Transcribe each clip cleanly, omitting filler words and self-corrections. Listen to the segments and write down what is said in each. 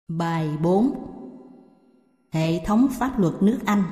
Bài 4. Hệ thống pháp luật nước Anh.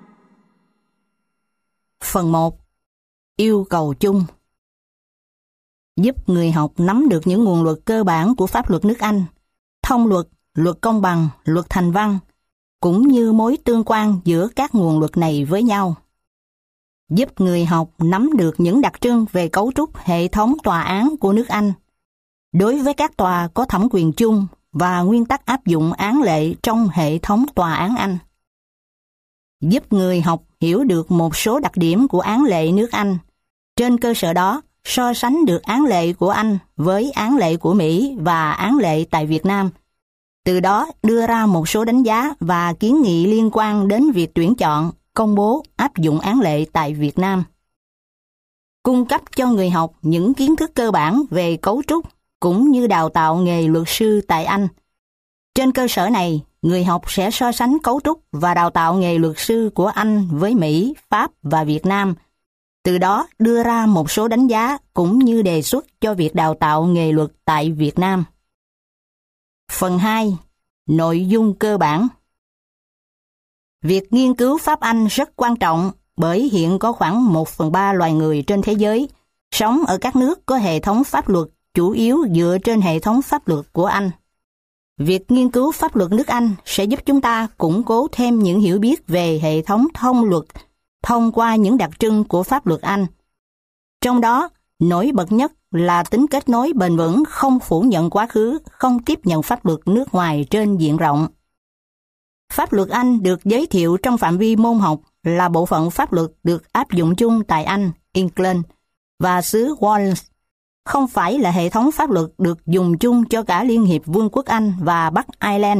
Phần 1. Yêu cầu chung. Giúp người học nắm được những nguồn luật cơ bản của pháp luật nước Anh, thông luật, luật công bằng, luật thành văn, cũng như mối tương quan giữa các nguồn luật này với nhau. Giúp người học nắm được những đặc trưng về cấu trúc hệ thống tòa án của nước Anh, đối với các tòa có thẩm quyền chung và nguyên tắc áp dụng án lệ trong hệ thống tòa án Anh. Giúp người học hiểu được một số đặc điểm của án lệ nước Anh, trên cơ sở đó so sánh được án lệ của Anh với án lệ của Mỹ và án lệ tại Việt Nam, từ đó đưa ra một số đánh giá và kiến nghị liên quan đến việc tuyển chọn, công bố, áp dụng án lệ tại Việt Nam. Cung cấp cho người học những kiến thức cơ bản về cấu trúc cũng như đào tạo nghề luật sư tại Anh. Trên cơ sở này, người học sẽ so sánh cấu trúc và đào tạo nghề luật sư của Anh với Mỹ, Pháp và Việt Nam, từ đó đưa ra một số đánh giá cũng như đề xuất cho việc đào tạo nghề luật tại Việt Nam. Phần 2. Nội dung cơ bản. Việc nghiên cứu pháp Anh rất quan trọng bởi hiện có khoảng 1/3 loài người trên thế giới sống ở các nước có hệ thống pháp luật chủ yếu dựa trên hệ thống pháp luật của Anh. Việc nghiên cứu pháp luật nước Anh sẽ giúp chúng ta củng cố thêm những hiểu biết về hệ thống thông luật thông qua những đặc trưng của pháp luật Anh. Trong đó, nổi bật nhất là tính kết nối bền vững, không phủ nhận quá khứ, không tiếp nhận pháp luật nước ngoài trên diện rộng. Pháp luật Anh được giới thiệu trong phạm vi môn học là bộ phận pháp luật được áp dụng chung tại Anh, England và xứ Wales, không phải là hệ thống pháp luật được dùng chung cho cả Liên hiệp Vương quốc Anh và Bắc Ireland.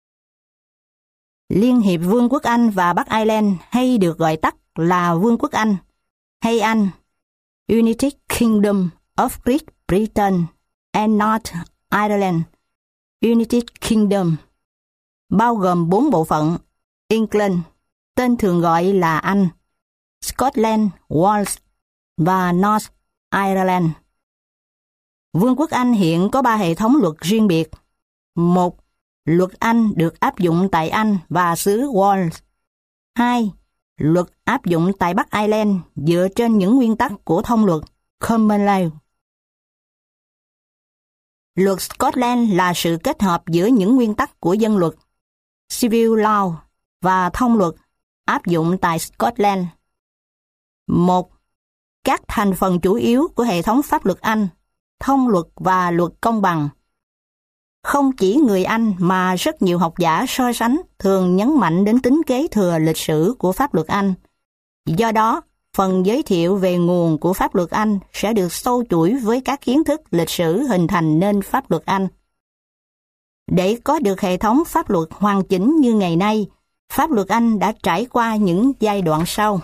Liên hiệp Vương quốc Anh và Bắc Ireland hay được gọi tắt là Vương quốc Anh hay Anh, United Kingdom of Great Britain and North Ireland, United Kingdom, bao gồm 4 bộ phận: England, tên thường gọi là Anh, Scotland, Wales và North Ireland. Vương quốc Anh hiện có 3 hệ thống luật riêng biệt. 1. Luật Anh được áp dụng tại Anh và xứ Wales. 2. Luật áp dụng tại Bắc Ireland dựa trên những nguyên tắc của thông luật Common Law. Luật Scotland là sự kết hợp giữa những nguyên tắc của dân luật Civil Law và thông luật áp dụng tại Scotland. 1. Các thành phần chủ yếu của hệ thống pháp luật Anh, thông luật và luật công bằng. Không chỉ người Anh mà rất nhiều học giả so sánh thường nhấn mạnh đến tính kế thừa lịch sử của pháp luật Anh. Do đó, phần giới thiệu về nguồn của pháp luật Anh sẽ được sâu chuỗi với các kiến thức lịch sử hình thành nên pháp luật Anh. Để có được hệ thống pháp luật hoàn chỉnh như ngày nay, pháp luật Anh đã trải qua những giai đoạn sau.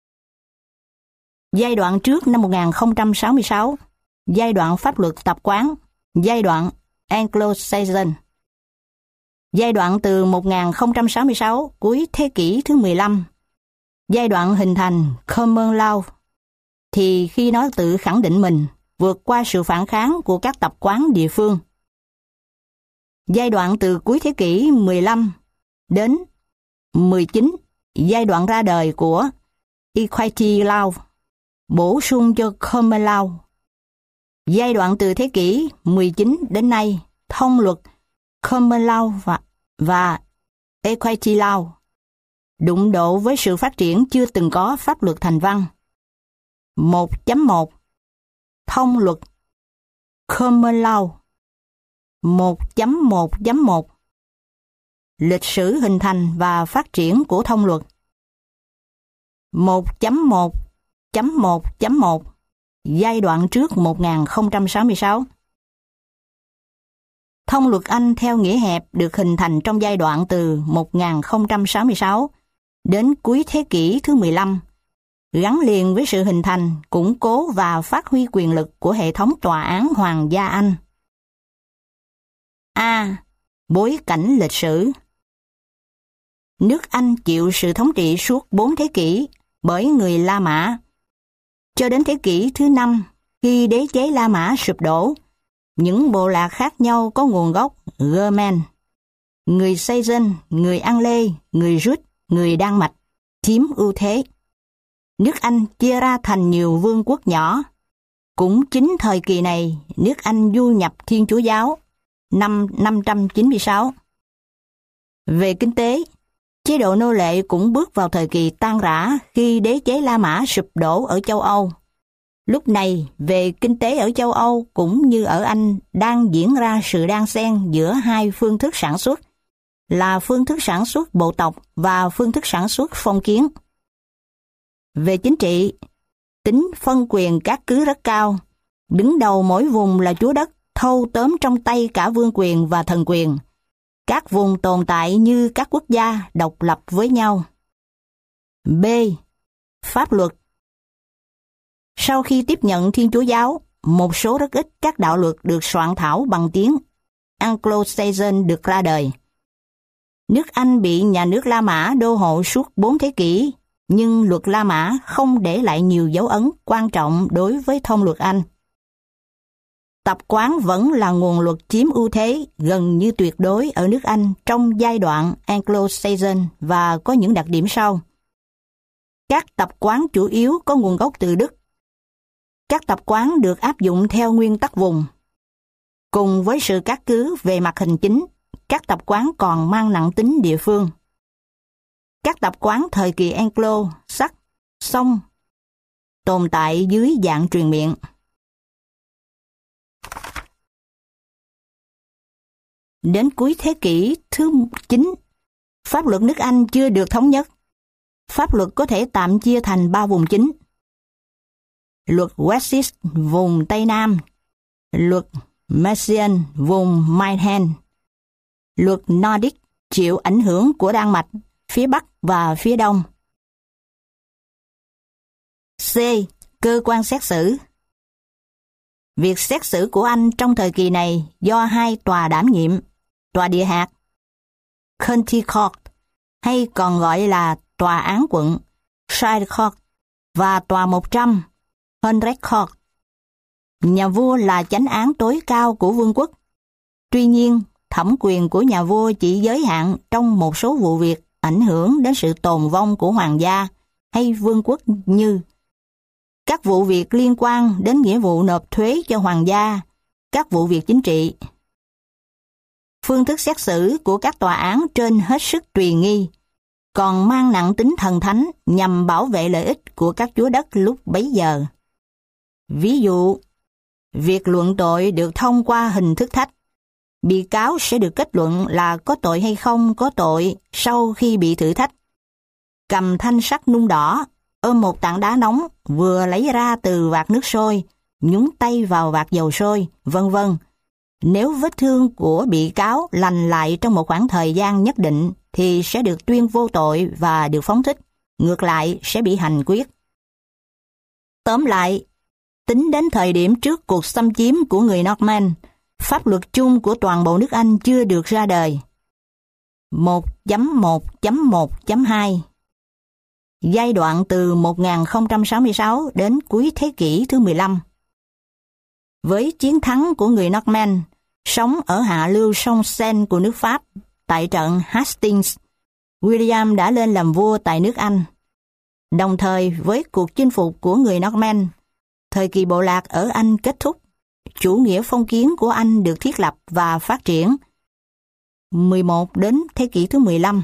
Giai đoạn trước năm 1066, giai đoạn pháp luật tập quán, giai đoạn Anglo-Saxon. Giai đoạn từ 1066 cuối thế kỷ thứ 15, giai đoạn hình thành Common Law, thì khi nó tự khẳng định mình, vượt qua sự phản kháng của các tập quán địa phương. Giai đoạn từ cuối thế kỷ 15 đến 19, giai đoạn ra đời của Equity Law, bổ sung cho Common Law. Giai đoạn từ thế kỷ 19 đến nay, thông luật Common Law và Equity Law đụng độ với sự phát triển chưa từng có pháp luật thành văn. 1.1 Thông luật Common Law. 1.1.1 Lịch sử hình thành và phát triển của thông luật. 1.1.1.1 Giai đoạn trước 1066. Thông luật Anh theo nghĩa hẹp được hình thành trong giai đoạn từ 1066 đến cuối thế kỷ thứ 15, gắn liền với sự hình thành, củng cố và phát huy quyền lực của hệ thống tòa án hoàng gia Anh. A. Bối cảnh lịch sử. Nước Anh chịu sự thống trị suốt 4 thế kỷ bởi người La Mã. Cho đến thế kỷ thứ 5, khi đế chế La Mã sụp đổ, những bộ lạc khác nhau có nguồn gốc German, người Saxon, người An Lê, người Rút, người Đan Mạch chiếm ưu thế. Nước Anh chia ra thành nhiều vương quốc nhỏ. Cũng chính thời kỳ này, nước Anh du nhập Thiên Chúa giáo năm 596. Về kinh tế, chế độ nô lệ cũng bước vào thời kỳ tan rã khi đế chế La Mã sụp đổ ở châu Âu. Lúc này, về kinh tế ở châu Âu cũng như ở Anh đang diễn ra sự đan xen giữa hai phương thức sản xuất, là phương thức sản xuất bộ tộc và phương thức sản xuất phong kiến. Về chính trị, tính phân quyền các cứ rất cao. Đứng đầu mỗi vùng là chúa đất, thâu tóm trong tay cả vương quyền và thần quyền. Các vùng tồn tại như các quốc gia độc lập với nhau. B. Pháp luật. Sau khi tiếp nhận Thiên Chúa giáo, một số rất ít các đạo luật được soạn thảo bằng tiếng Anglo-Saxon được ra đời. Nước Anh bị nhà nước La Mã đô hộ suốt 4 thế kỷ, nhưng luật La Mã không để lại nhiều dấu ấn quan trọng đối với thông luật Anh. Tập quán vẫn là nguồn luật chiếm ưu thế gần như tuyệt đối ở nước Anh trong giai đoạn Anglo-Saxon và có những đặc điểm sau. Các tập quán chủ yếu có nguồn gốc từ Đức. Các tập quán được áp dụng theo nguyên tắc vùng. Cùng với sự cát cứ về mặt hành chính, các tập quán còn mang nặng tính địa phương. Các tập quán thời kỳ Anglo-Saxon tồn tại dưới dạng truyền miệng. Đến cuối thế kỷ thứ 9, pháp luật nước Anh chưa được thống nhất. Pháp luật có thể tạm chia thành 3 vùng chính. Luật Wessex vùng Tây Nam, luật Mercian vùng Midland, luật Nordic chịu ảnh hưởng của Đan Mạch phía Bắc và phía Đông. C. Cơ quan xét xử. Việc xét xử của Anh trong thời kỳ này do 2 tòa đảm nhiệm: tòa địa hạt County Court, hay còn gọi là tòa án quận Shire Court, và tòa 100 Hundred Court. Nhà vua là chánh án tối cao của vương quốc. Tuy nhiên, thẩm quyền của nhà vua chỉ giới hạn trong một số vụ việc ảnh hưởng đến sự tồn vong của hoàng gia hay vương quốc, như các vụ việc liên quan đến nghĩa vụ nộp thuế cho hoàng gia, các vụ việc chính trị. Phương thức xét xử của các tòa án trên hết sức tùy nghi, còn mang nặng tính thần thánh nhằm bảo vệ lợi ích của các chúa đất lúc bấy giờ. Ví dụ, việc luận tội được thông qua hình thức thách. Bị cáo sẽ được kết luận là có tội hay không có tội sau khi bị thử thách. Cầm thanh sắt nung đỏ, ôm một tảng đá nóng vừa lấy ra từ vạc nước sôi, nhúng tay vào vạc dầu sôi, vân vân. Nếu vết thương của bị cáo lành lại trong một khoảng thời gian nhất định thì sẽ được tuyên vô tội và được phóng thích, ngược lại sẽ bị hành quyết. Tóm lại, tính đến thời điểm trước cuộc xâm chiếm của người Norman, pháp luật chung của toàn bộ nước Anh chưa được ra đời. 1.1.1.2 Giai đoạn từ 1066 đến cuối thế kỷ thứ 15. Với chiến thắng của người Norman, sống ở hạ lưu sông Seine của nước Pháp, tại trận Hastings, William đã lên làm vua tại nước Anh. Đồng thời với cuộc chinh phục của người Norman, thời kỳ bộ lạc ở Anh kết thúc. Chủ nghĩa phong kiến của Anh được thiết lập và phát triển. 11 đến thế kỷ thứ 15.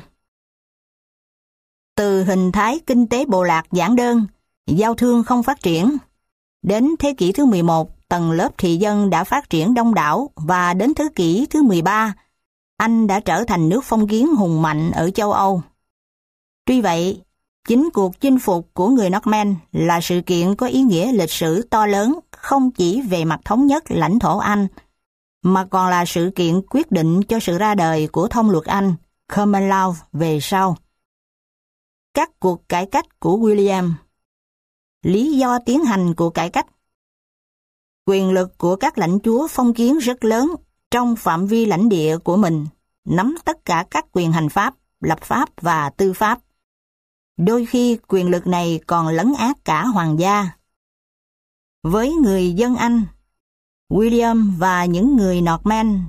Từ hình thái kinh tế bộ lạc giản đơn, giao thương không phát triển, đến thế kỷ thứ 11, tầng lớp thị dân đã phát triển đông đảo, và đến thế kỷ thứ 13, Anh đã trở thành nước phong kiến hùng mạnh ở châu Âu. Tuy vậy, chính cuộc chinh phục của người Norman là sự kiện có ý nghĩa lịch sử to lớn, không chỉ về mặt thống nhất lãnh thổ Anh, mà còn là sự kiện quyết định cho sự ra đời của thông luật Anh, Common Law, về sau. Các cuộc cải cách của William. Lý do tiến hành cuộc cải cách. Quyền lực của các lãnh chúa phong kiến rất lớn trong phạm vi lãnh địa của mình, nắm tất cả các quyền hành pháp, lập pháp và tư pháp. Đôi khi quyền lực này còn lấn át cả hoàng gia. Với người dân Anh, William và những người Norman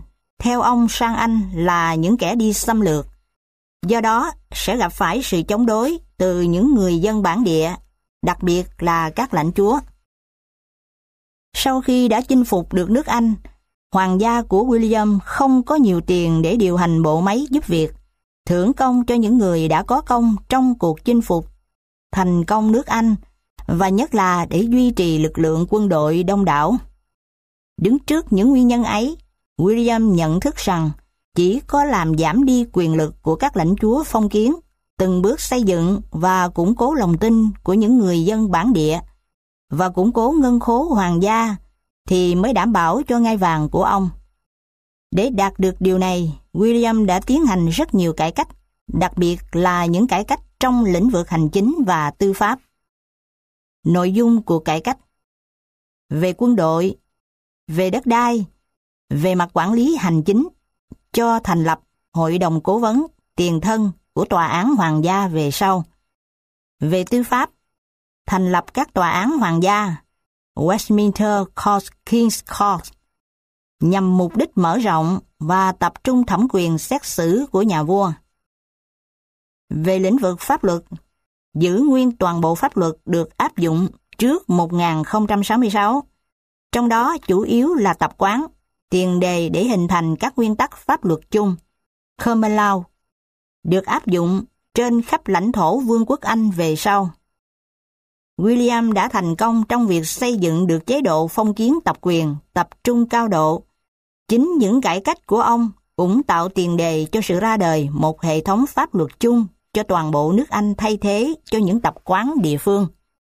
theo ông sang Anh là những kẻ đi xâm lược. Do đó, sẽ gặp phải sự chống đối từ những người dân bản địa, đặc biệt là các lãnh chúa. Sau khi đã chinh phục được nước Anh, hoàng gia của William không có nhiều tiền để điều hành bộ máy giúp việc, thưởng công cho những người đã có công trong cuộc chinh phục thành công nước Anh, và nhất là để duy trì lực lượng quân đội đông đảo. Đứng trước những nguyên nhân ấy, William nhận thức rằng chỉ có làm giảm đi quyền lực của các lãnh chúa phong kiến, từng bước xây dựng và củng cố lòng tin của những người dân bản địa, và củng cố ngân khố hoàng gia, thì mới đảm bảo cho ngai vàng của ông. Để đạt được điều này, William đã tiến hành rất nhiều cải cách, đặc biệt là những cải cách trong lĩnh vực hành chính và tư pháp. Nội dung của cải cách: về quân đội, về đất đai, về mặt quản lý hành chính, cho thành lập hội đồng cố vấn tiền thân của tòa án hoàng gia về sau. Về tư pháp, thành lập các tòa án hoàng gia, Westminster Court, King's Court, nhằm mục đích mở rộng và tập trung thẩm quyền xét xử của nhà vua. Về lĩnh vực pháp luật, giữ nguyên toàn bộ pháp luật được áp dụng trước 1066, trong đó chủ yếu là tập quán, tiền đề để hình thành các nguyên tắc pháp luật chung, Common Law, được áp dụng trên khắp lãnh thổ Vương quốc Anh về sau. William đã thành công trong việc xây dựng được chế độ phong kiến tập quyền tập trung cao độ. Chính những cải cách của ông cũng tạo tiền đề cho sự ra đời một hệ thống pháp luật chung cho toàn bộ nước Anh thay thế cho những tập quán địa phương.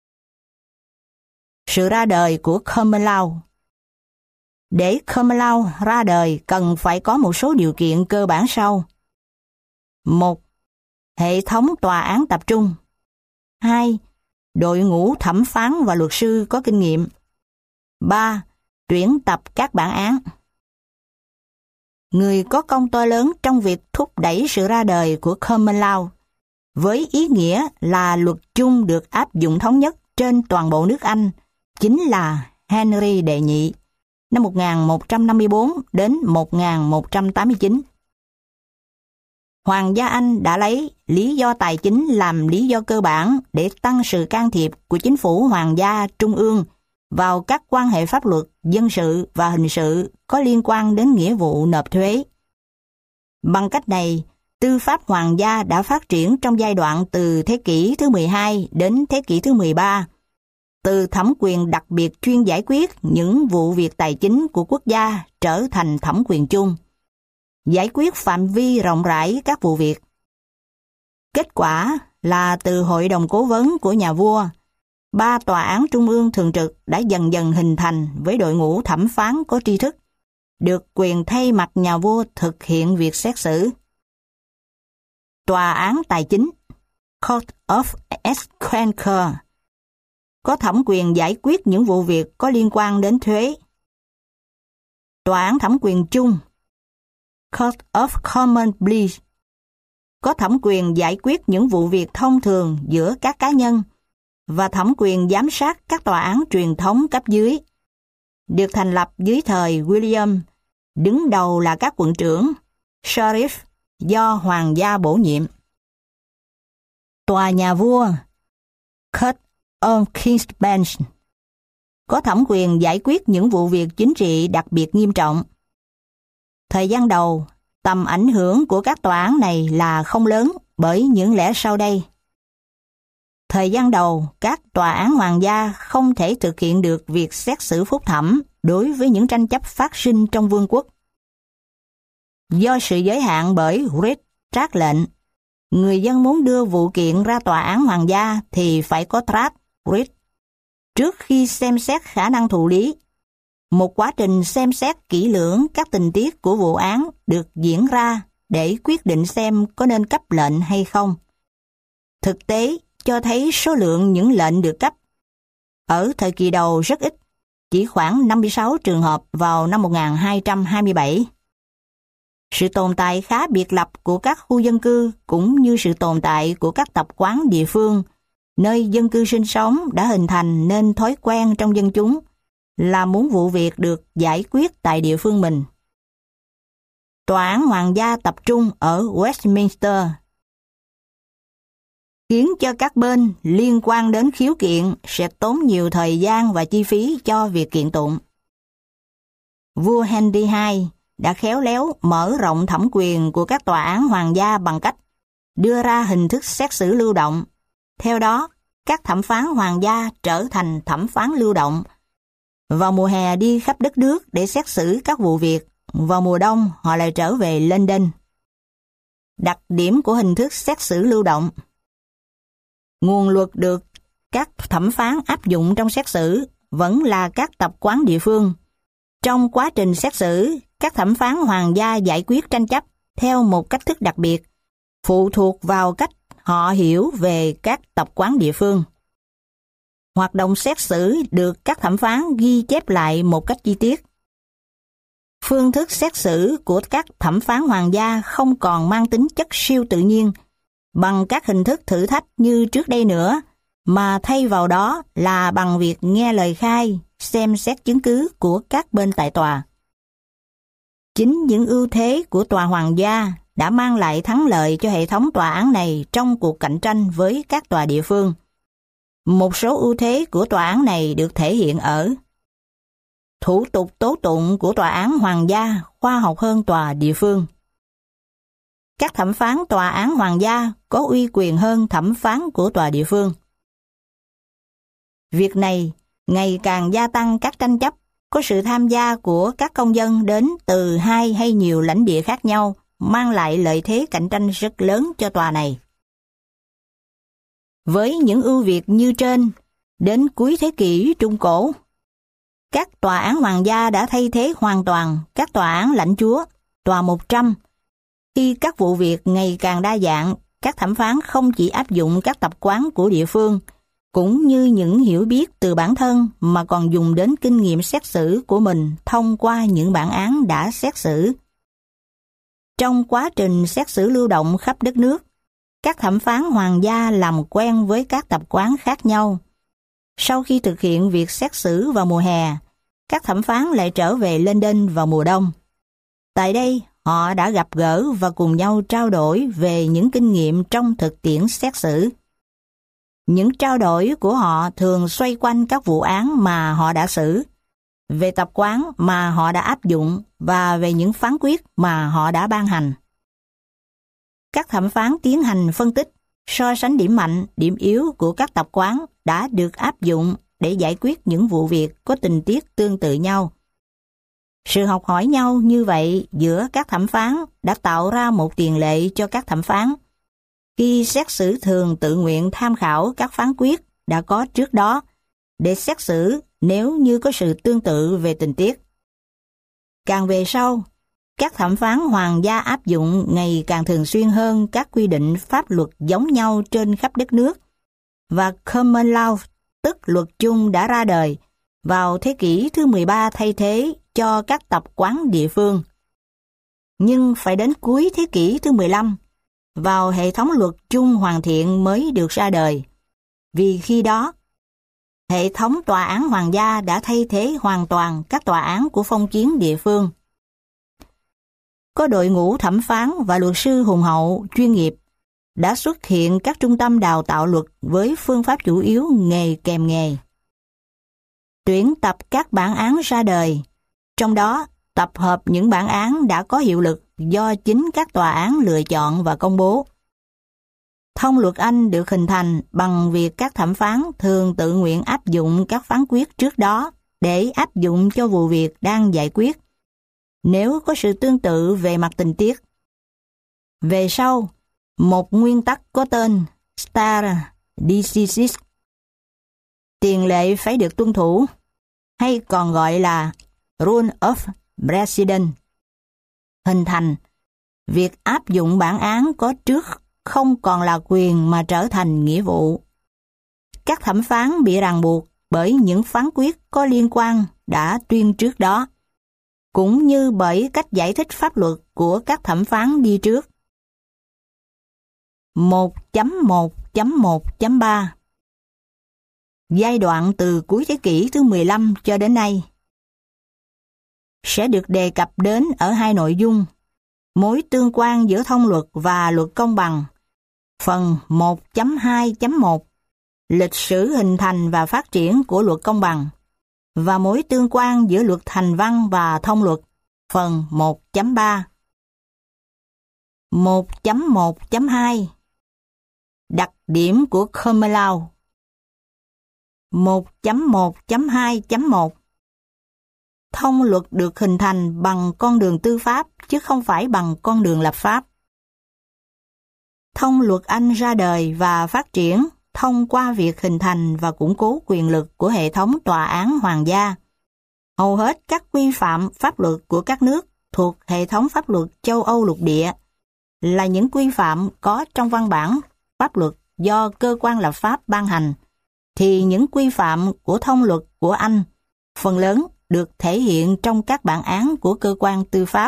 Sự ra đời của Common Law. Để Common Law ra đời cần phải có một số điều kiện cơ bản sau. 1. Hệ thống tòa án tập trung. 2. Đội ngũ thẩm phán và luật sư có kinh nghiệm. 3. Tuyển tập các bản án. Người có công to lớn trong việc thúc đẩy sự ra đời của Common Law, với ý nghĩa là luật chung được áp dụng thống nhất trên toàn bộ nước Anh, chính là Henry đệ nhị, năm 1154 đến 1189. Hoàng gia Anh đã lấy lý do tài chính làm lý do cơ bản để tăng sự can thiệp của chính phủ hoàng gia trung ương vào các quan hệ pháp luật, dân sự và hình sự có liên quan đến nghĩa vụ nộp thuế. Bằng cách này, tư pháp hoàng gia đã phát triển trong giai đoạn từ thế kỷ thứ 12 đến thế kỷ thứ 13, từ thẩm quyền đặc biệt chuyên giải quyết những vụ việc tài chính của quốc gia trở thành thẩm quyền chung, giải quyết phạm vi rộng rãi các vụ việc. Kết quả là từ hội đồng cố vấn của nhà vua, 3 tòa án trung ương thường trực đã dần dần hình thành với đội ngũ thẩm phán có tri thức, được quyền thay mặt nhà vua thực hiện việc xét xử. Tòa án tài chính, Court of Exchequer, có thẩm quyền giải quyết những vụ việc có liên quan đến thuế. Tòa án thẩm quyền chung, Court of Common Pleas, có thẩm quyền giải quyết những vụ việc thông thường giữa các cá nhân và thẩm quyền giám sát các tòa án truyền thống cấp dưới, được thành lập dưới thời William, đứng đầu là các quận trưởng, sheriff, do hoàng gia bổ nhiệm. Tòa nhà vua, Court of King's Bench, có thẩm quyền giải quyết những vụ việc chính trị đặc biệt nghiêm trọng. Thời gian đầu, tầm ảnh hưởng của các tòa án này là không lớn bởi những lẽ sau đây. Thời gian đầu, các tòa án hoàng gia không thể thực hiện được việc xét xử phúc thẩm đối với những tranh chấp phát sinh trong vương quốc. Do sự giới hạn bởi writ trác lệnh, người dân muốn đưa vụ kiện ra tòa án hoàng gia thì phải có trác writ trước khi xem xét khả năng thụ lý. Một quá trình xem xét kỹ lưỡng các tình tiết của vụ án được diễn ra để quyết định xem có nên cấp lệnh hay không. Thực tế cho thấy số lượng những lệnh được cấp ở thời kỳ đầu rất ít, chỉ khoảng 56 trường hợp vào năm 1227. Sự tồn tại khá biệt lập của các khu dân cư cũng như sự tồn tại của các tập quán địa phương, nơi dân cư sinh sống đã hình thành nên thói quen trong dân chúng là muốn vụ việc được giải quyết tại địa phương mình. Tòa án hoàng gia tập trung ở Westminster, khiến cho các bên liên quan đến khiếu kiện sẽ tốn nhiều thời gian và chi phí cho việc kiện tụng. Vua Henry II đã khéo léo mở rộng thẩm quyền của các tòa án hoàng gia bằng cách đưa ra hình thức xét xử lưu động. Theo đó, các thẩm phán hoàng gia trở thành thẩm phán lưu động. Vào mùa hè đi khắp đất nước để xét xử các vụ việc, vào mùa đông họ lại trở về London. Đặc điểm của hình thức xét xử lưu động: nguồn luật được các thẩm phán áp dụng trong xét xử vẫn là các tập quán địa phương. Trong quá trình xét xử, các thẩm phán hoàng gia giải quyết tranh chấp theo một cách thức đặc biệt, phụ thuộc vào cách họ hiểu về các tập quán địa phương. Hoạt động xét xử được các thẩm phán ghi chép lại một cách chi tiết. Phương thức xét xử của các thẩm phán hoàng gia không còn mang tính chất siêu tự nhiên bằng các hình thức thử thách như trước đây nữa, mà thay vào đó là bằng việc nghe lời khai, xem xét chứng cứ của các bên tại tòa. Chính những ưu thế của tòa hoàng gia đã mang lại thắng lợi cho hệ thống tòa án này trong cuộc cạnh tranh với các tòa địa phương. Một số ưu thế của tòa án này được thể hiện ở: thủ tục tố tụng của tòa án hoàng gia khoa học hơn tòa địa phương. Các thẩm phán tòa án hoàng gia có uy quyền hơn thẩm phán của tòa địa phương. Việc này ngày càng gia tăng các tranh chấp có sự tham gia của các công dân đến từ hai hay nhiều lãnh địa khác nhau, mang lại lợi thế cạnh tranh rất lớn cho tòa này. Với những ưu việt như trên, đến cuối thế kỷ Trung Cổ, các tòa án hoàng gia đã thay thế hoàn toàn các tòa án lãnh chúa, tòa 100. Khi các vụ việc ngày càng đa dạng, các thẩm phán không chỉ áp dụng các tập quán của địa phương, cũng như những hiểu biết từ bản thân, mà còn dùng đến kinh nghiệm xét xử của mình thông qua những bản án đã xét xử. Trong quá trình xét xử lưu động khắp đất nước, các thẩm phán hoàng gia làm quen với các tập quán khác nhau. Sau khi thực hiện việc xét xử vào mùa hè, các thẩm phán lại trở về London vào mùa đông. Tại đây, họ đã gặp gỡ và cùng nhau trao đổi về những kinh nghiệm trong thực tiễn xét xử. Những trao đổi của họ thường xoay quanh các vụ án mà họ đã xử, về tập quán mà họ đã áp dụng và về những phán quyết mà họ đã ban hành. Các thẩm phán tiến hành phân tích, so sánh điểm mạnh, điểm yếu của các tập quán đã được áp dụng để giải quyết những vụ việc có tình tiết tương tự nhau. Sự học hỏi nhau như vậy giữa các thẩm phán đã tạo ra một tiền lệ cho các thẩm phán. Khi xét xử thường tự nguyện tham khảo các phán quyết đã có trước đó để xét xử nếu như có sự tương tự về tình tiết. Càng về sau, các thẩm phán hoàng gia áp dụng ngày càng thường xuyên hơn các quy định pháp luật giống nhau trên khắp đất nước, và Common Law, tức luật chung, đã ra đời vào thế kỷ thứ 13 thay thế cho các tập quán địa phương. Nhưng phải đến cuối thế kỷ thứ 15, vào hệ thống luật chung hoàn thiện mới được ra đời, vì khi đó, hệ thống tòa án hoàng gia đã thay thế hoàn toàn các tòa án của phong kiến địa phương. Có đội ngũ thẩm phán và luật sư hùng hậu, chuyên nghiệp, đã xuất hiện các trung tâm đào tạo luật với phương pháp chủ yếu nghề kèm nghề. Tuyển tập các bản án ra đời, trong đó tập hợp những bản án đã có hiệu lực do chính các tòa án lựa chọn và công bố. Thông luật Anh được hình thành bằng việc các thẩm phán thường tự nguyện áp dụng các phán quyết trước đó để áp dụng cho vụ việc đang giải quyết, nếu có sự tương tự về mặt tình tiết. Về sau, một nguyên tắc có tên stare decisis, tiền lệ phải được tuân thủ, hay còn gọi là Rule of Precedent, hình thành. Việc áp dụng bản án có trước không còn là quyền mà trở thành nghĩa vụ. Các thẩm phán bị ràng buộc bởi những phán quyết có liên quan đã tuyên trước đó, cũng như bởi cách giải thích pháp luật của các thẩm phán đi trước. 1.1.1.3 Giai đoạn từ cuối thế kỷ thứ 15 cho đến nay sẽ được đề cập đến ở hai nội dung: Mối tương quan giữa thông luật và luật công bằng. Phần 1.2.1 Lịch sử hình thành và phát triển của luật công bằng và mối tương quan giữa luật thành văn và thông luật. Phần 1.3 1.1.2 Đặc điểm của Common Law. 1.1.2.1 Thông luật được hình thành bằng con đường tư pháp chứ không phải bằng con đường lập pháp. Thông luật Anh ra đời và phát triển thông qua việc hình thành và củng cố quyền lực của hệ thống tòa án hoàng gia. Hầu hết các quy phạm pháp luật của các nước thuộc hệ thống pháp luật châu Âu lục địa là những quy phạm có trong văn bản pháp luật do cơ quan lập pháp ban hành, thì những quy phạm của thông luật của Anh phần lớn được thể hiện trong các bản án của cơ quan tư pháp.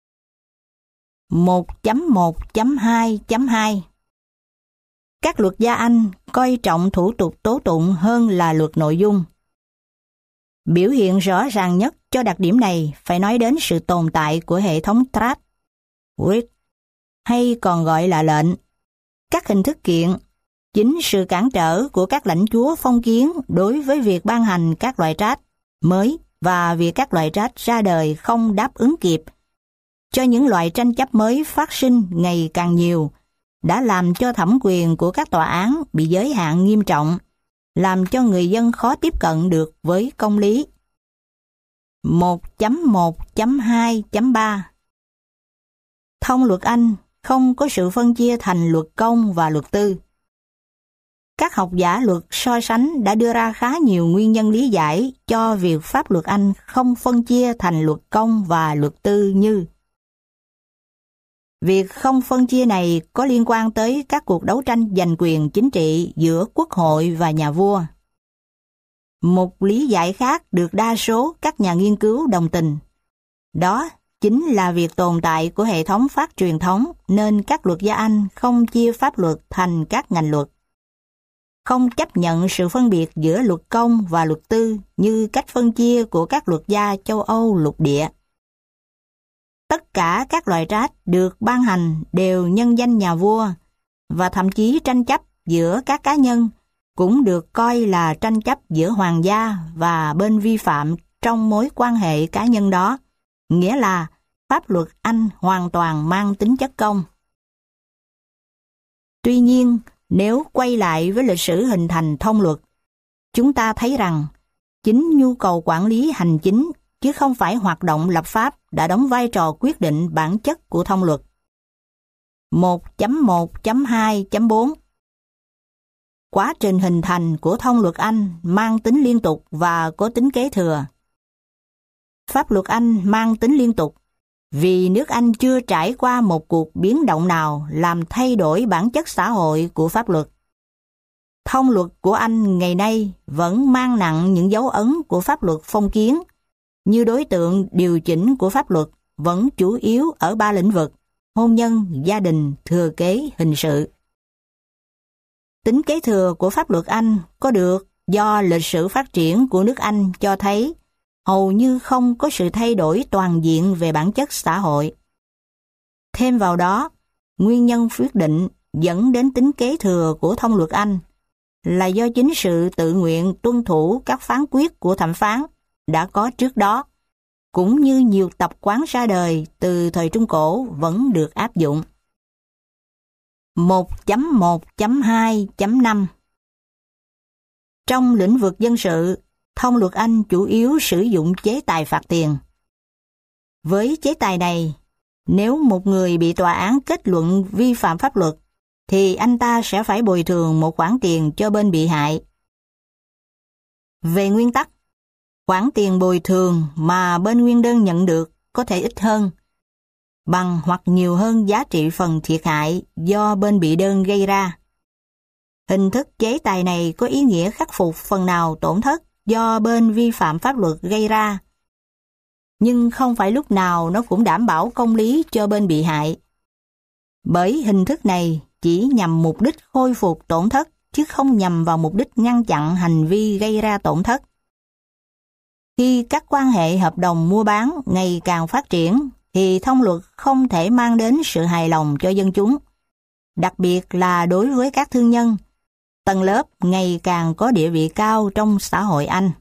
1.1.2.2 Các luật gia Anh coi trọng thủ tục tố tụng hơn là luật nội dung. Biểu hiện rõ ràng nhất cho đặc điểm này phải nói đến sự tồn tại của hệ thống tract, writ, hay còn gọi là lệnh, các hình thức kiện, chính sự cản trở của các lãnh chúa phong kiến đối với việc ban hành các loại tract mới và việc các loại tract ra đời không đáp ứng kịp cho những loại tranh chấp mới phát sinh ngày càng nhiều, đã làm cho thẩm quyền của các tòa án bị giới hạn nghiêm trọng, làm cho người dân khó tiếp cận được với công lý. 1.1.2.3 Thông luật Anh không có sự phân chia thành luật công và luật tư. Các học giả luật so sánh đã đưa ra khá nhiều nguyên nhân lý giải cho việc pháp luật Anh không phân chia thành luật công và luật tư như: việc không phân chia này có liên quan tới các cuộc đấu tranh giành quyền chính trị giữa quốc hội và nhà vua. Một lý giải khác được đa số các nhà nghiên cứu đồng tình. Đó chính là việc tồn tại của hệ thống pháp truyền thống nên các luật gia Anh không chia pháp luật thành các ngành luật. Không chấp nhận sự phân biệt giữa luật công và luật tư như cách phân chia của các luật gia châu Âu lục địa. Tất cả các loại tract được ban hành đều nhân danh nhà vua, và thậm chí tranh chấp giữa các cá nhân cũng được coi là tranh chấp giữa hoàng gia và bên vi phạm trong mối quan hệ cá nhân đó, nghĩa là pháp luật Anh hoàn toàn mang tính chất công. Tuy nhiên, nếu quay lại với lịch sử hình thành thông luật, chúng ta thấy rằng chính nhu cầu quản lý hành chính chứ không phải hoạt động lập pháp đã đóng vai trò quyết định bản chất của thông luật. 1.1.2.4 Quá trình hình thành của thông luật Anh mang tính liên tục và có tính kế thừa. Pháp luật Anh mang tính liên tục vì nước Anh chưa trải qua một cuộc biến động nào làm thay đổi bản chất xã hội của pháp luật. Thông luật của Anh ngày nay vẫn mang nặng những dấu ấn của pháp luật phong kiến, như đối tượng điều chỉnh của pháp luật vẫn chủ yếu ở 3 lĩnh vực: hôn nhân, gia đình, thừa kế, hình sự. Tính kế thừa của pháp luật Anh có được do lịch sử phát triển của nước Anh cho thấy hầu như không có sự thay đổi toàn diện về bản chất xã hội. Thêm vào đó, nguyên nhân quyết định dẫn đến tính kế thừa của thông luật Anh là do chính sự tự nguyện tuân thủ các phán quyết của thẩm phán đã có trước đó, cũng như nhiều tập quán ra đời từ thời Trung Cổ vẫn được áp dụng. 1.1.2.5 Trong lĩnh vực dân sự, thông luật Anh chủ yếu sử dụng chế tài phạt tiền. Với chế tài này, nếu một người bị tòa án kết luận vi phạm pháp luật, thì anh ta sẽ phải bồi thường một khoản tiền cho bên bị hại. Về nguyên tắc, khoản tiền bồi thường mà bên nguyên đơn nhận được có thể ít hơn, bằng hoặc nhiều hơn giá trị phần thiệt hại do bên bị đơn gây ra. Hình thức chế tài này có ý nghĩa khắc phục phần nào tổn thất do bên vi phạm pháp luật gây ra, nhưng không phải lúc nào nó cũng đảm bảo công lý cho bên bị hại. Bởi hình thức này chỉ nhằm mục đích khôi phục tổn thất, chứ không nhằm vào mục đích ngăn chặn hành vi gây ra tổn thất. Khi các quan hệ hợp đồng mua bán ngày càng phát triển, thì thông luật không thể mang đến sự hài lòng cho dân chúng, đặc biệt là đối với các thương nhân, tầng lớp ngày càng có địa vị cao trong xã hội Anh.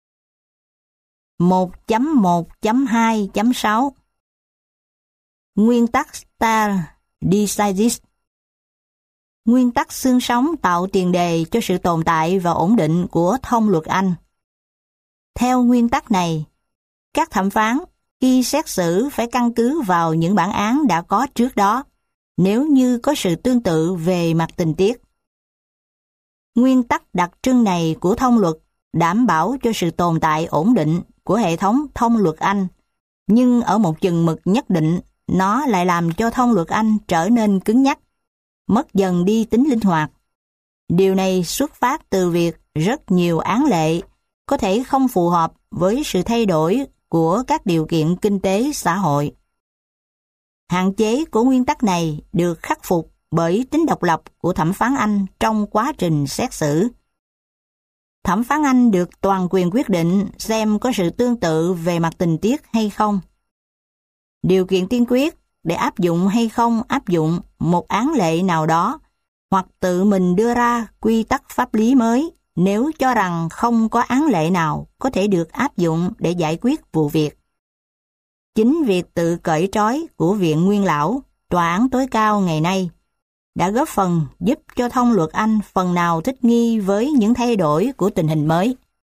1.1.2.6 Nguyên tắc stare decisis. Nguyên tắc xương sống tạo tiền đề cho sự tồn tại và ổn định của thông luật Anh. Theo nguyên tắc này, các thẩm phán khi xét xử phải căn cứ vào những bản án đã có trước đó, nếu như có sự tương tự về mặt tình tiết. Nguyên tắc đặc trưng này của thông luật đảm bảo cho sự tồn tại ổn định của hệ thống thông luật Anh, nhưng ở một chừng mực nhất định, nó lại làm cho thông luật Anh trở nên cứng nhắc, mất dần đi tính linh hoạt. Điều này xuất phát từ việc rất nhiều án lệ có thể không phù hợp với sự thay đổi của các điều kiện kinh tế xã hội. Hạn chế của nguyên tắc này được khắc phục bởi tính độc lập của thẩm phán Anh trong quá trình xét xử. Thẩm phán Anh được toàn quyền quyết định xem có sự tương tự về mặt tình tiết hay không. Điều kiện tiên quyết để áp dụng hay không áp dụng một án lệ nào đó, hoặc tự mình đưa ra quy tắc pháp lý mới nếu cho rằng không có án lệ nào có thể được áp dụng để giải quyết vụ việc. Chính việc tự cởi trói của Viện Nguyên Lão, Tòa án tối cao ngày nay, đã góp phần giúp cho thông luật Anh phần nào thích nghi với những thay đổi của tình hình mới.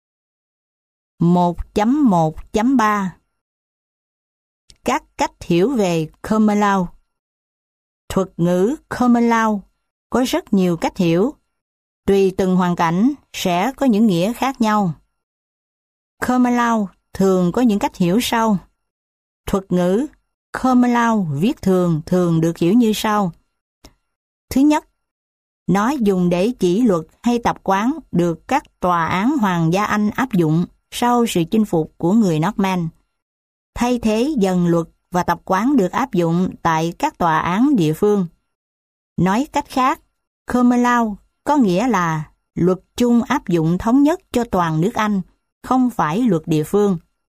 1.1.3 Các cách hiểu về Common Law. Thuật ngữ Common Law có rất nhiều cách hiểu, tùy từng hoàn cảnh sẽ có những nghĩa khác nhau. Common Law thường có những cách hiểu sau. Thuật ngữ Common Law viết thường thường được hiểu như sau. Thứ nhất, nó dùng để chỉ luật hay tập quán được các tòa án hoàng gia Anh áp dụng sau sự chinh phục của người Norman, thay thế dần luật và tập quán được áp dụng tại các tòa án địa phương. Nói cách khác, Common Law có nghĩa là luật chung áp dụng thống nhất cho toàn nước Anh, không phải luật địa phương.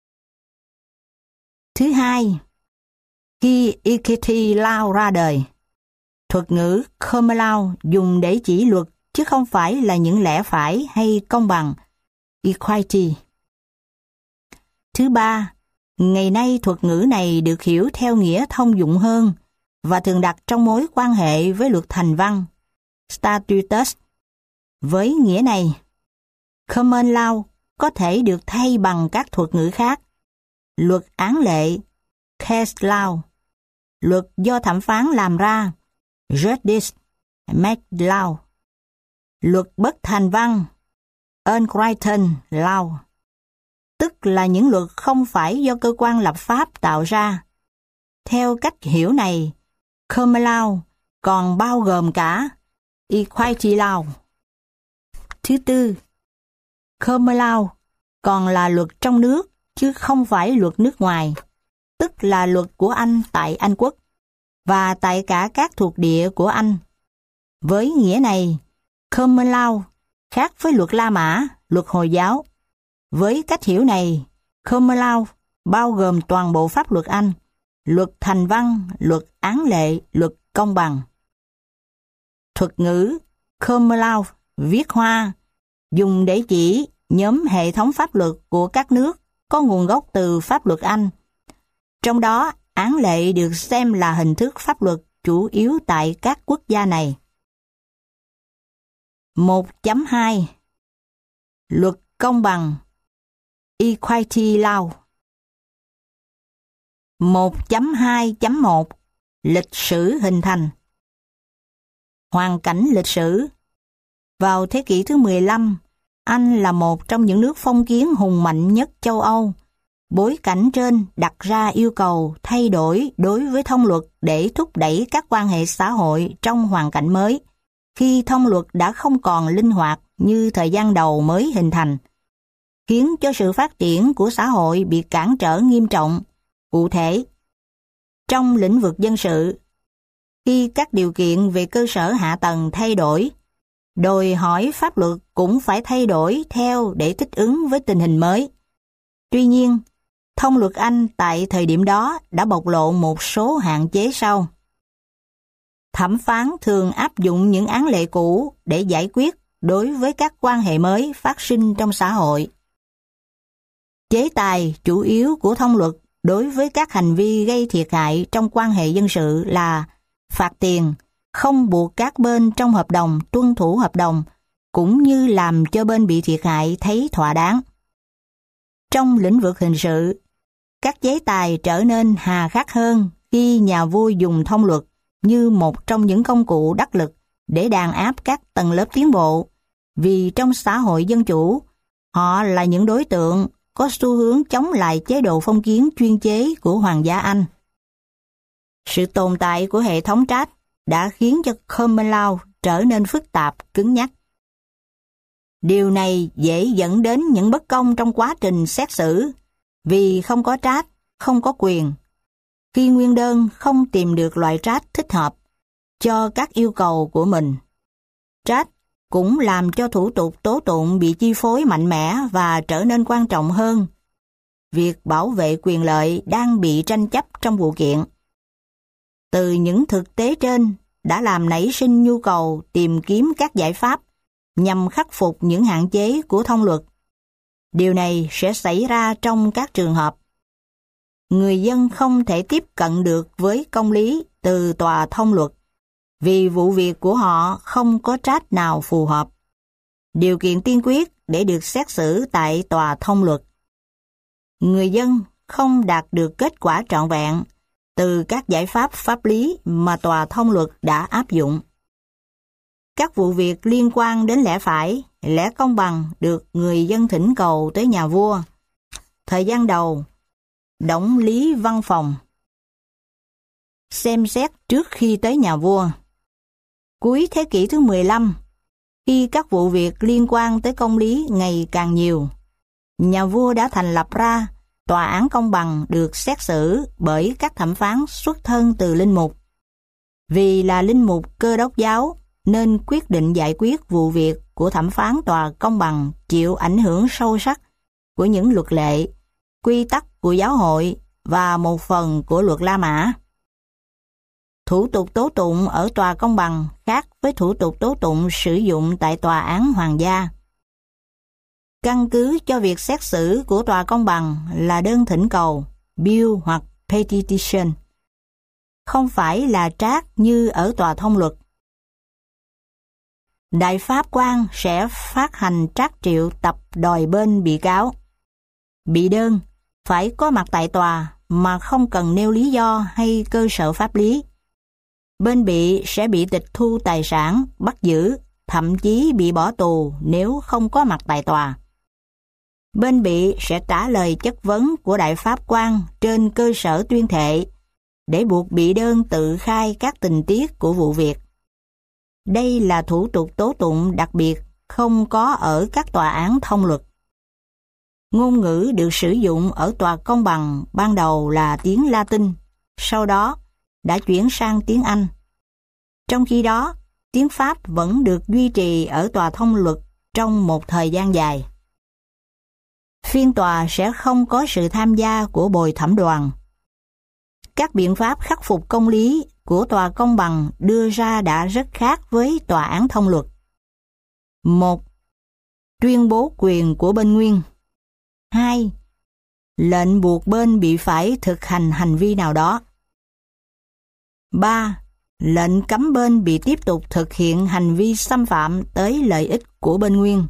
Thứ hai, khi Equity Law ra đời, thuật ngữ Common Law dùng để chỉ luật chứ không phải là những lẽ phải hay công bằng, equity. Thứ ba, ngày nay thuật ngữ này được hiểu theo nghĩa thông dụng hơn và thường đặt trong mối quan hệ với luật thành văn, statutus. Với nghĩa này, Common Law có thể được thay bằng các thuật ngữ khác: luật án lệ, case law, luật do thẩm phán làm ra, justice made law, luật bất thành văn, unwritten law, tức là những luật không phải do cơ quan lập pháp tạo ra. Theo cách hiểu này, Common Law còn bao gồm cả equity law. Thứ tư, Common Law còn là luật trong nước chứ không phải luật nước ngoài, tức là luật của Anh tại Anh quốc và tại cả các thuộc địa của Anh. Với nghĩa này, Common Law khác với luật La Mã, luật Hồi giáo. Với cách hiểu này, Common Law bao gồm toàn bộ pháp luật Anh, luật thành văn, luật án lệ, luật công bằng. Thuật ngữ Common Law viết Hoa dùng để chỉ nhóm hệ thống pháp luật của các nước có nguồn gốc từ pháp luật Anh. Trong đó, án lệ được xem là hình thức pháp luật chủ yếu tại các quốc gia này. 1.2 Luật công bằng, Equity Law. 1.2.1 Lịch sử hình thành. Hoàn cảnh lịch sử. Vào thế kỷ thứ 15, Anh là một trong những nước phong kiến hùng mạnh nhất châu Âu. Bối cảnh trên đặt ra yêu cầu thay đổi đối với thông luật để thúc đẩy các quan hệ xã hội trong hoàn cảnh mới, khi thông luật đã không còn linh hoạt như thời gian đầu mới hình thành, khiến cho sự phát triển của xã hội bị cản trở nghiêm trọng. Cụ thể, trong lĩnh vực dân sự, khi các điều kiện về cơ sở hạ tầng thay đổi, đòi hỏi pháp luật cũng phải thay đổi theo để thích ứng với tình hình mới. Tuy nhiên, Thông luật Anh tại thời điểm đó đã bộc lộ một số hạn chế sau. Thẩm phán thường áp dụng những án lệ cũ để giải quyết đối với các quan hệ mới phát sinh trong xã hội. Chế tài chủ yếu của thông luật đối với các hành vi gây thiệt hại trong quan hệ dân sự là phạt tiền, không buộc các bên trong hợp đồng tuân thủ hợp đồng, cũng như làm cho bên bị thiệt hại thấy thỏa đáng. Trong lĩnh vực hình sự, các chế tài trở nên hà khắc hơn khi nhà vua dùng thông luật như một trong những công cụ đắc lực để đàn áp các tầng lớp tiến bộ, vì trong xã hội dân chủ, họ là những đối tượng có xu hướng chống lại chế độ phong kiến chuyên chế của Hoàng gia Anh. Sự tồn tại của hệ thống trách đã khiến cho common law trở nên phức tạp, cứng nhắc. Điều này dễ dẫn đến những bất công trong quá trình xét xử, vì không có trách, không có quyền. Khi nguyên đơn không tìm được loại trách thích hợp cho các yêu cầu của mình. Trách cũng làm cho thủ tục tố tụng bị chi phối mạnh mẽ và trở nên quan trọng hơn. Việc bảo vệ quyền lợi đang bị tranh chấp trong vụ kiện. Từ những thực tế trên đã làm nảy sinh nhu cầu tìm kiếm các giải pháp nhằm khắc phục những hạn chế của thông luật. Điều này sẽ xảy ra trong các trường hợp người dân không thể tiếp cận được với công lý từ tòa thông luật vì vụ việc của họ không có trách nào phù hợp. Điều kiện tiên quyết để được xét xử tại tòa thông luật. Người dân không đạt được kết quả trọn vẹn từ các giải pháp pháp lý mà tòa thông luật đã áp dụng. Các vụ việc liên quan đến lẽ phải, lẽ công bằng được người dân thỉnh cầu tới nhà vua. Thời gian đầu, đổng lý văn phòng xem xét trước khi tới nhà vua. Cuối thế kỷ thứ 15, khi các vụ việc liên quan tới công lý ngày càng nhiều, nhà vua đã thành lập ra tòa án công bằng được xét xử bởi các thẩm phán xuất thân từ linh mục. Vì là linh mục Cơ đốc giáo nên quyết định giải quyết vụ việc của thẩm phán tòa công bằng chịu ảnh hưởng sâu sắc của những luật lệ, quy tắc của giáo hội và một phần của luật La Mã. Thủ tục tố tụng ở tòa công bằng khác với thủ tục tố tụng sử dụng tại tòa án hoàng gia. Căn cứ cho việc xét xử của tòa công bằng là đơn thỉnh cầu, bill hoặc petition, không phải là trác như ở tòa thông luật. Đại pháp quan sẽ phát hành trác triệu tập đòi bên bị cáo. Bị đơn phải có mặt tại tòa mà không cần nêu lý do hay cơ sở pháp lý. Bên bị sẽ bị tịch thu tài sản, bắt giữ, thậm chí bị bỏ tù nếu không có mặt tại tòa. Bên bị sẽ trả lời chất vấn của đại pháp quan trên cơ sở tuyên thệ để buộc bị đơn tự khai các tình tiết của vụ việc. Đây là thủ tục tố tụng đặc biệt không có ở các tòa án thông luật. Ngôn ngữ được sử dụng ở tòa công bằng ban đầu là tiếng Latin, sau đó đã chuyển sang tiếng Anh. Trong khi đó, tiếng Pháp vẫn được duy trì ở tòa thông luật trong một thời gian dài. Phiên tòa sẽ không có sự tham gia của bồi thẩm đoàn. Các biện pháp khắc phục công lý của tòa công bằng đưa ra đã rất khác với tòa án thông luật. 1. Tuyên bố quyền của bên nguyên. 2. Lệnh buộc bên bị phải thực hành hành vi nào đó. 3. Lệnh cấm bên bị tiếp tục thực hiện hành vi xâm phạm tới lợi ích của bên nguyên.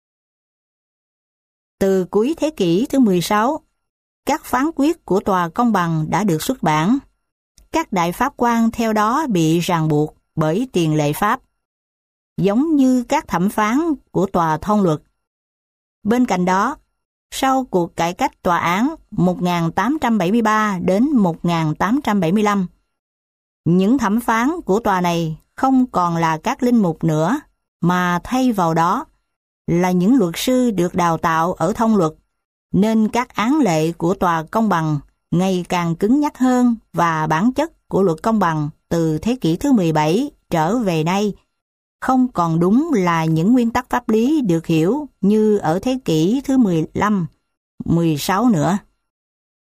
Từ cuối thế kỷ thứ 16, các phán quyết của tòa công bằng đã được xuất bản. Các đại pháp quan theo đó bị ràng buộc bởi tiền lệ pháp, giống như các thẩm phán của tòa thông luật. Bên cạnh đó, sau cuộc cải cách tòa án 1873 đến 1875, những thẩm phán của tòa này không còn là các linh mục nữa, mà thay vào đó là những luật sư được đào tạo ở thông luật, nên các án lệ của tòa công bằng ngày càng cứng nhắc hơn và bản chất của luật công bằng từ thế kỷ thứ 17 trở về nay không còn đúng là những nguyên tắc pháp lý được hiểu như ở thế kỷ thứ 15, 16 nữa.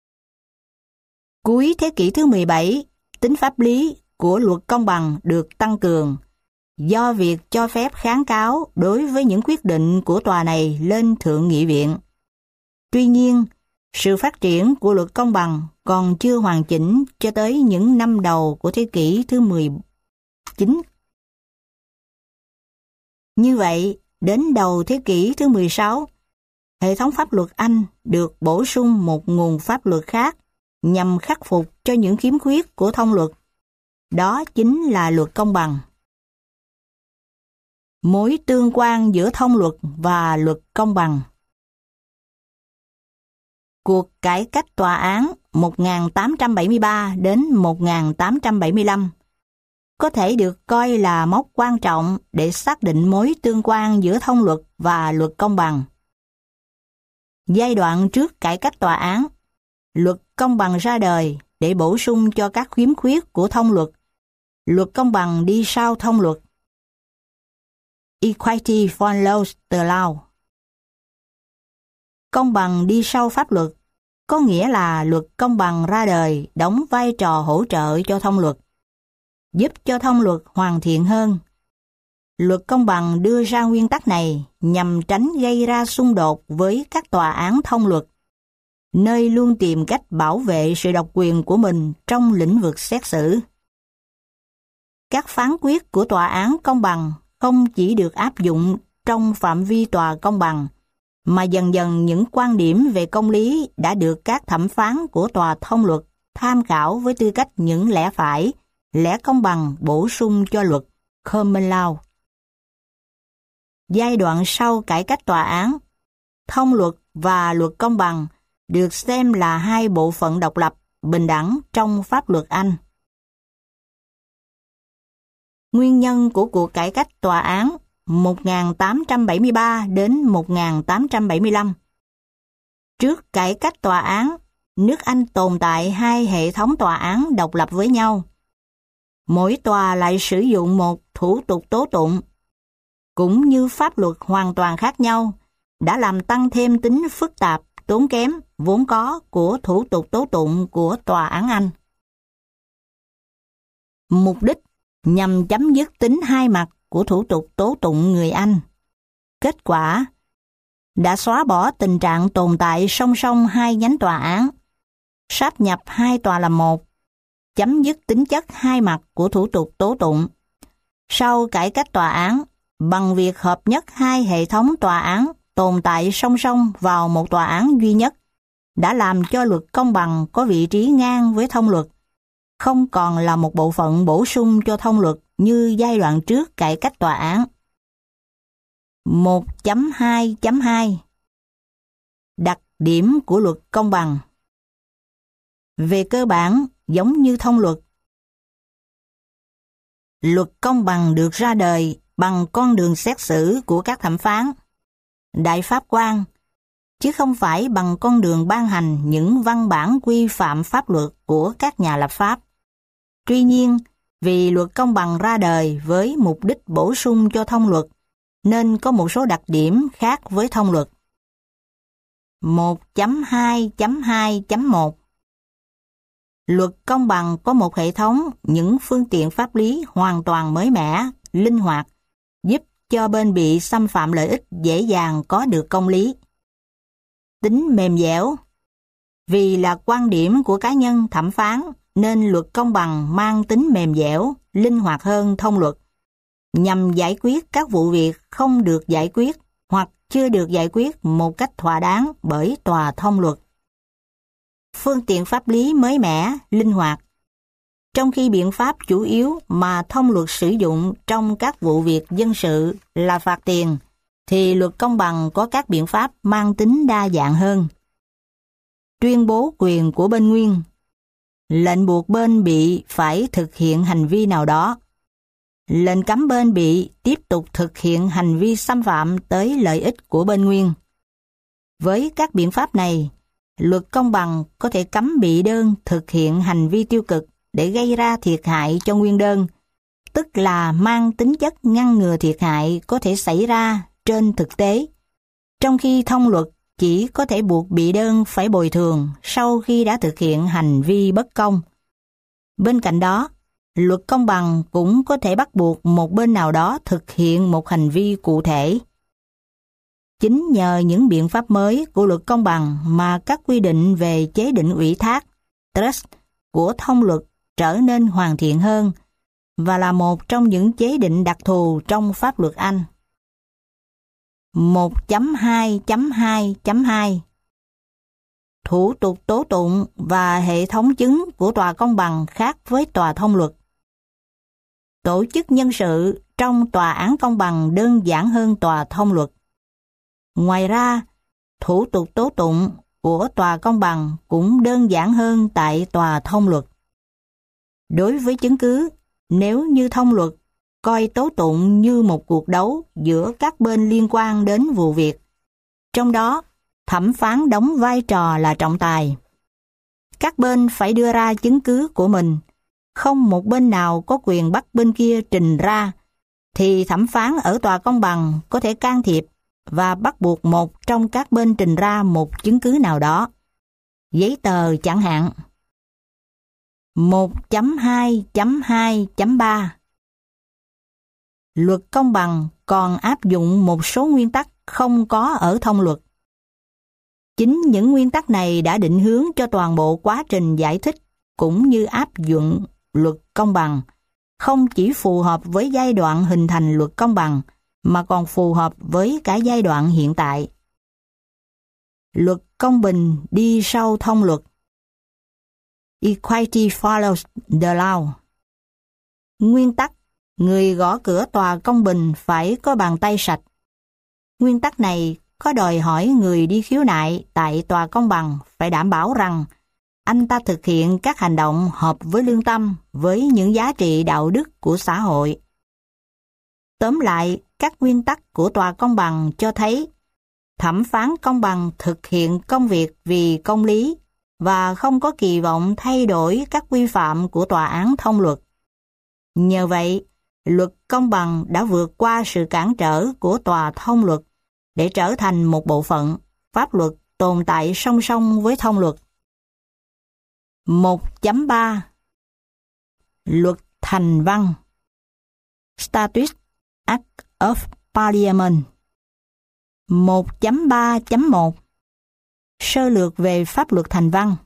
Cuối thế kỷ thứ 17, tính pháp lý của luật công bằng được tăng cường do việc cho phép kháng cáo đối với những quyết định của tòa này lên Thượng nghị viện. Tuy nhiên, sự phát triển của luật công bằng còn chưa hoàn chỉnh cho tới những năm đầu của thế kỷ thứ 19. Như vậy, đến đầu thế kỷ thứ 16, hệ thống pháp luật Anh được bổ sung một nguồn pháp luật khác nhằm khắc phục cho những khiếm khuyết của thông luật. Đó chính là luật công bằng. Mối tương quan giữa thông luật và luật công bằng. Cuộc cải cách tòa án 1873 đến 1875 có thể được coi là mốc quan trọng để xác định mối tương quan giữa thông luật và luật công bằng. Giai đoạn trước cải cách tòa án, luật công bằng ra đời để bổ sung cho các khiếm khuyết của thông luật. Luật công bằng đi sau thông luật. Equity follows the law. Công bằng đi sau pháp luật, có nghĩa là luật công bằng ra đời đóng vai trò hỗ trợ cho thông luật, giúp cho thông luật hoàn thiện hơn. Luật công bằng đưa ra nguyên tắc này nhằm tránh gây ra xung đột với các tòa án thông luật, nơi luôn tìm cách bảo vệ sự độc quyền của mình trong lĩnh vực xét xử. Các phán quyết của tòa án công bằng không chỉ được áp dụng trong phạm vi tòa công bằng, mà dần dần những quan điểm về công lý đã được các thẩm phán của tòa thông luật tham khảo với tư cách những lẽ phải, lẽ công bằng bổ sung cho luật common law. Giai đoạn sau cải cách tòa án, thông luật và luật công bằng được xem là hai bộ phận độc lập, bình đẳng trong pháp luật Anh. Nguyên nhân của cuộc cải cách tòa án 1873 đến 1875. Trước cải cách tòa án, nước Anh tồn tại hai hệ thống tòa án độc lập với nhau. Mỗi tòa lại sử dụng một thủ tục tố tụng, cũng như pháp luật hoàn toàn khác nhau, đã làm tăng thêm tính phức tạp, tốn kém, vốn có của thủ tục tố tụng của tòa án Anh. Mục đích nhằm chấm dứt tính hai mặt của thủ tục tố tụng người Anh. Kết quả đã xóa bỏ tình trạng tồn tại song song hai nhánh tòa án, sáp nhập hai tòa làm một, chấm dứt tính chất hai mặt của thủ tục tố tụng. Sau cải cách tòa án, bằng việc hợp nhất hai hệ thống tòa án tồn tại song song vào một tòa án duy nhất, đã làm cho luật công bằng có vị trí ngang với thông luật, không còn là một bộ phận bổ sung cho thông luật như giai đoạn trước cải cách tòa án. 1.2.2 Đặc điểm của luật công bằng. Về cơ bản, giống như thông luật, luật công bằng được ra đời bằng con đường xét xử của các thẩm phán, đại pháp quan, chứ không phải bằng con đường ban hành những văn bản quy phạm pháp luật của các nhà lập pháp. Tuy nhiên, vì luật công bằng ra đời với mục đích bổ sung cho thông luật, nên có một số đặc điểm khác với thông luật. 1.2.2.1 Luật công bằng có một hệ thống những phương tiện pháp lý hoàn toàn mới mẻ, linh hoạt, giúp cho bên bị xâm phạm lợi ích dễ dàng có được công lý. Tính mềm dẻo. Vì là quan điểm của cá nhân thẩm phán, nên luật công bằng mang tính mềm dẻo, linh hoạt hơn thông luật, nhằm giải quyết các vụ việc không được giải quyết hoặc chưa được giải quyết một cách thỏa đáng bởi tòa thông luật. Phương tiện pháp lý mới mẻ, linh hoạt. Trong khi biện pháp chủ yếu mà thông luật sử dụng trong các vụ việc dân sự là phạt tiền, thì luật công bằng có các biện pháp mang tính đa dạng hơn. Tuyên bố quyền của bên nguyên. Lệnh buộc bên bị phải thực hiện hành vi nào đó. Lệnh cấm bên bị tiếp tục thực hiện hành vi xâm phạm tới lợi ích của bên nguyên. Với các biện pháp này, luật công bằng có thể cấm bị đơn thực hiện hành vi tiêu cực để gây ra thiệt hại cho nguyên đơn, tức là mang tính chất ngăn ngừa thiệt hại có thể xảy ra trên thực tế, trong khi thông luật chỉ có thể buộc bị đơn phải bồi thường sau khi đã thực hiện hành vi bất công. Bên cạnh đó, luật công bằng cũng có thể bắt buộc một bên nào đó thực hiện một hành vi cụ thể. Chính nhờ những biện pháp mới của luật công bằng mà các quy định về chế định ủy thác, trust, của thông luật trở nên hoàn thiện hơn và là một trong những chế định đặc thù trong pháp luật Anh. 1.2.2.2 Thủ tục tố tụng và hệ thống chứng của tòa công bằng khác với tòa thông luật. Tổ chức nhân sự trong tòa án công bằng đơn giản hơn tòa thông luật. Ngoài ra, thủ tục tố tụng của tòa công bằng cũng đơn giản hơn tại tòa thông luật. Đối với chứng cứ, nếu như thông luật coi tố tụng như một cuộc đấu giữa các bên liên quan đến vụ việc, trong đó thẩm phán đóng vai trò là trọng tài. Các bên phải đưa ra chứng cứ của mình, không một bên nào có quyền bắt bên kia trình ra, thì thẩm phán ở tòa công bằng có thể can thiệp và bắt buộc một trong các bên trình ra một chứng cứ nào đó. Giấy tờ chẳng hạn. 1.2.2.3 Luật công bằng còn áp dụng một số nguyên tắc không có ở thông luật. Chính những nguyên tắc này đã định hướng cho toàn bộ quá trình giải thích cũng như áp dụng luật công bằng, không chỉ phù hợp với giai đoạn hình thành luật công bằng, mà còn phù hợp với cả giai đoạn hiện tại. Luật công bình đi sau thông luật. Equity follows the law. Nguyên tắc, người gõ cửa tòa công bình phải có bàn tay sạch. Nguyên tắc này có đòi hỏi người đi khiếu nại tại tòa công bằng phải đảm bảo rằng anh ta thực hiện các hành động hợp với lương tâm, với những giá trị đạo đức của xã hội. Tóm lại, các nguyên tắc của tòa công bằng cho thấy thẩm phán công bằng thực hiện công việc vì công lý và không có kỳ vọng thay đổi các quy phạm của tòa án thông luật. Nhờ vậy, luật công bằng đã vượt qua sự cản trở của tòa thông luật để trở thành một bộ phận pháp luật tồn tại song song với thông luật. 1.3 Luật thành văn. Statute Act of Parliament. 1.3.1 Sơ lược về pháp luật thành văn.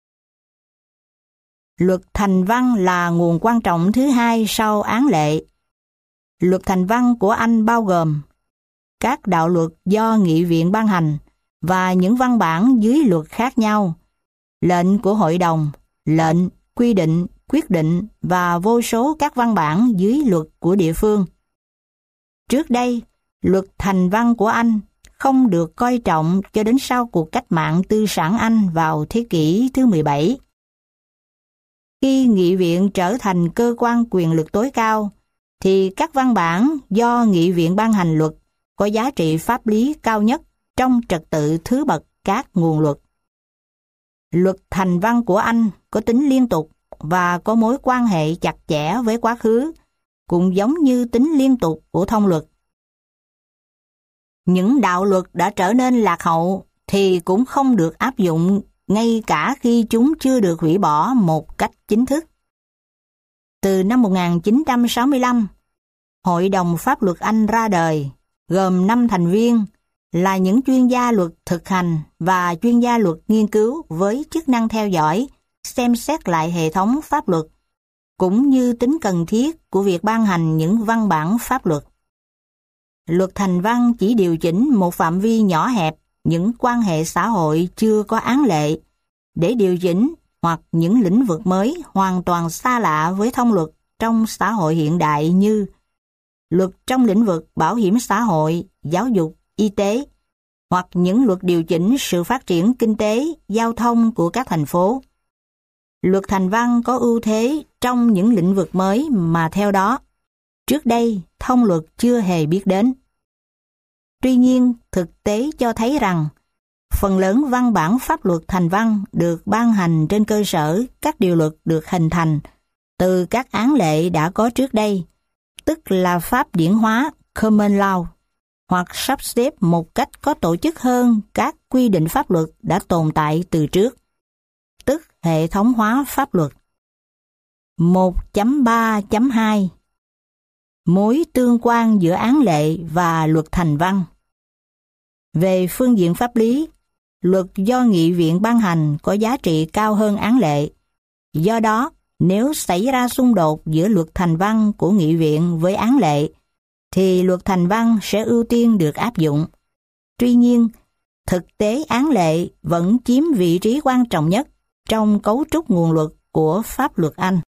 Luật thành văn là nguồn quan trọng thứ hai sau án lệ. Luật thành văn của Anh bao gồm các đạo luật do nghị viện ban hành và những văn bản dưới luật khác nhau, lệnh của hội đồng, lệnh, quy định, quyết định và vô số các văn bản dưới luật của địa phương. Trước đây, luật thành văn của Anh không được coi trọng cho đến sau cuộc cách mạng tư sản Anh vào thế kỷ thứ 17. Khi nghị viện trở thành cơ quan quyền lực tối cao, thì các văn bản do nghị viện ban hành luật có giá trị pháp lý cao nhất trong trật tự thứ bậc các nguồn luật. Luật thành văn của Anh có tính liên tục và có mối quan hệ chặt chẽ với quá khứ, cũng giống như tính liên tục của thông luật. Những đạo luật đã trở nên lạc hậu thì cũng không được áp dụng ngay cả khi chúng chưa được hủy bỏ một cách chính thức. Từ năm 1965, Hội đồng Pháp luật Anh ra đời, gồm 5 thành viên, là những chuyên gia luật thực hành và chuyên gia luật nghiên cứu với chức năng theo dõi, xem xét lại hệ thống pháp luật, cũng như tính cần thiết của việc ban hành những văn bản pháp luật. Luật thành văn chỉ điều chỉnh một phạm vi nhỏ hẹp những quan hệ xã hội chưa có án lệ, để điều chỉnh hoặc những lĩnh vực mới hoàn toàn xa lạ với thông luật trong xã hội hiện đại như luật trong lĩnh vực bảo hiểm xã hội, giáo dục, y tế, hoặc những luật điều chỉnh sự phát triển kinh tế, giao thông của các thành phố. Luật thành văn có ưu thế trong những lĩnh vực mới mà theo đó, trước đây thông luật chưa hề biết đến. Tuy nhiên, thực tế cho thấy rằng, phần lớn văn bản pháp luật thành văn được ban hành trên cơ sở các điều luật được hình thành từ các án lệ đã có trước đây, tức là pháp điển hóa common law, hoặc sắp xếp một cách có tổ chức hơn các quy định pháp luật đã tồn tại từ trước, tức hệ thống hóa pháp luật. 1.3.2 Mối tương quan giữa án lệ và luật thành văn. Về phương diện pháp lý, luật do nghị viện ban hành có giá trị cao hơn án lệ. Do đó, nếu xảy ra xung đột giữa luật thành văn của nghị viện với án lệ, thì luật thành văn sẽ ưu tiên được áp dụng. Tuy nhiên, thực tế án lệ vẫn chiếm vị trí quan trọng nhất trong cấu trúc nguồn luật của pháp luật Anh.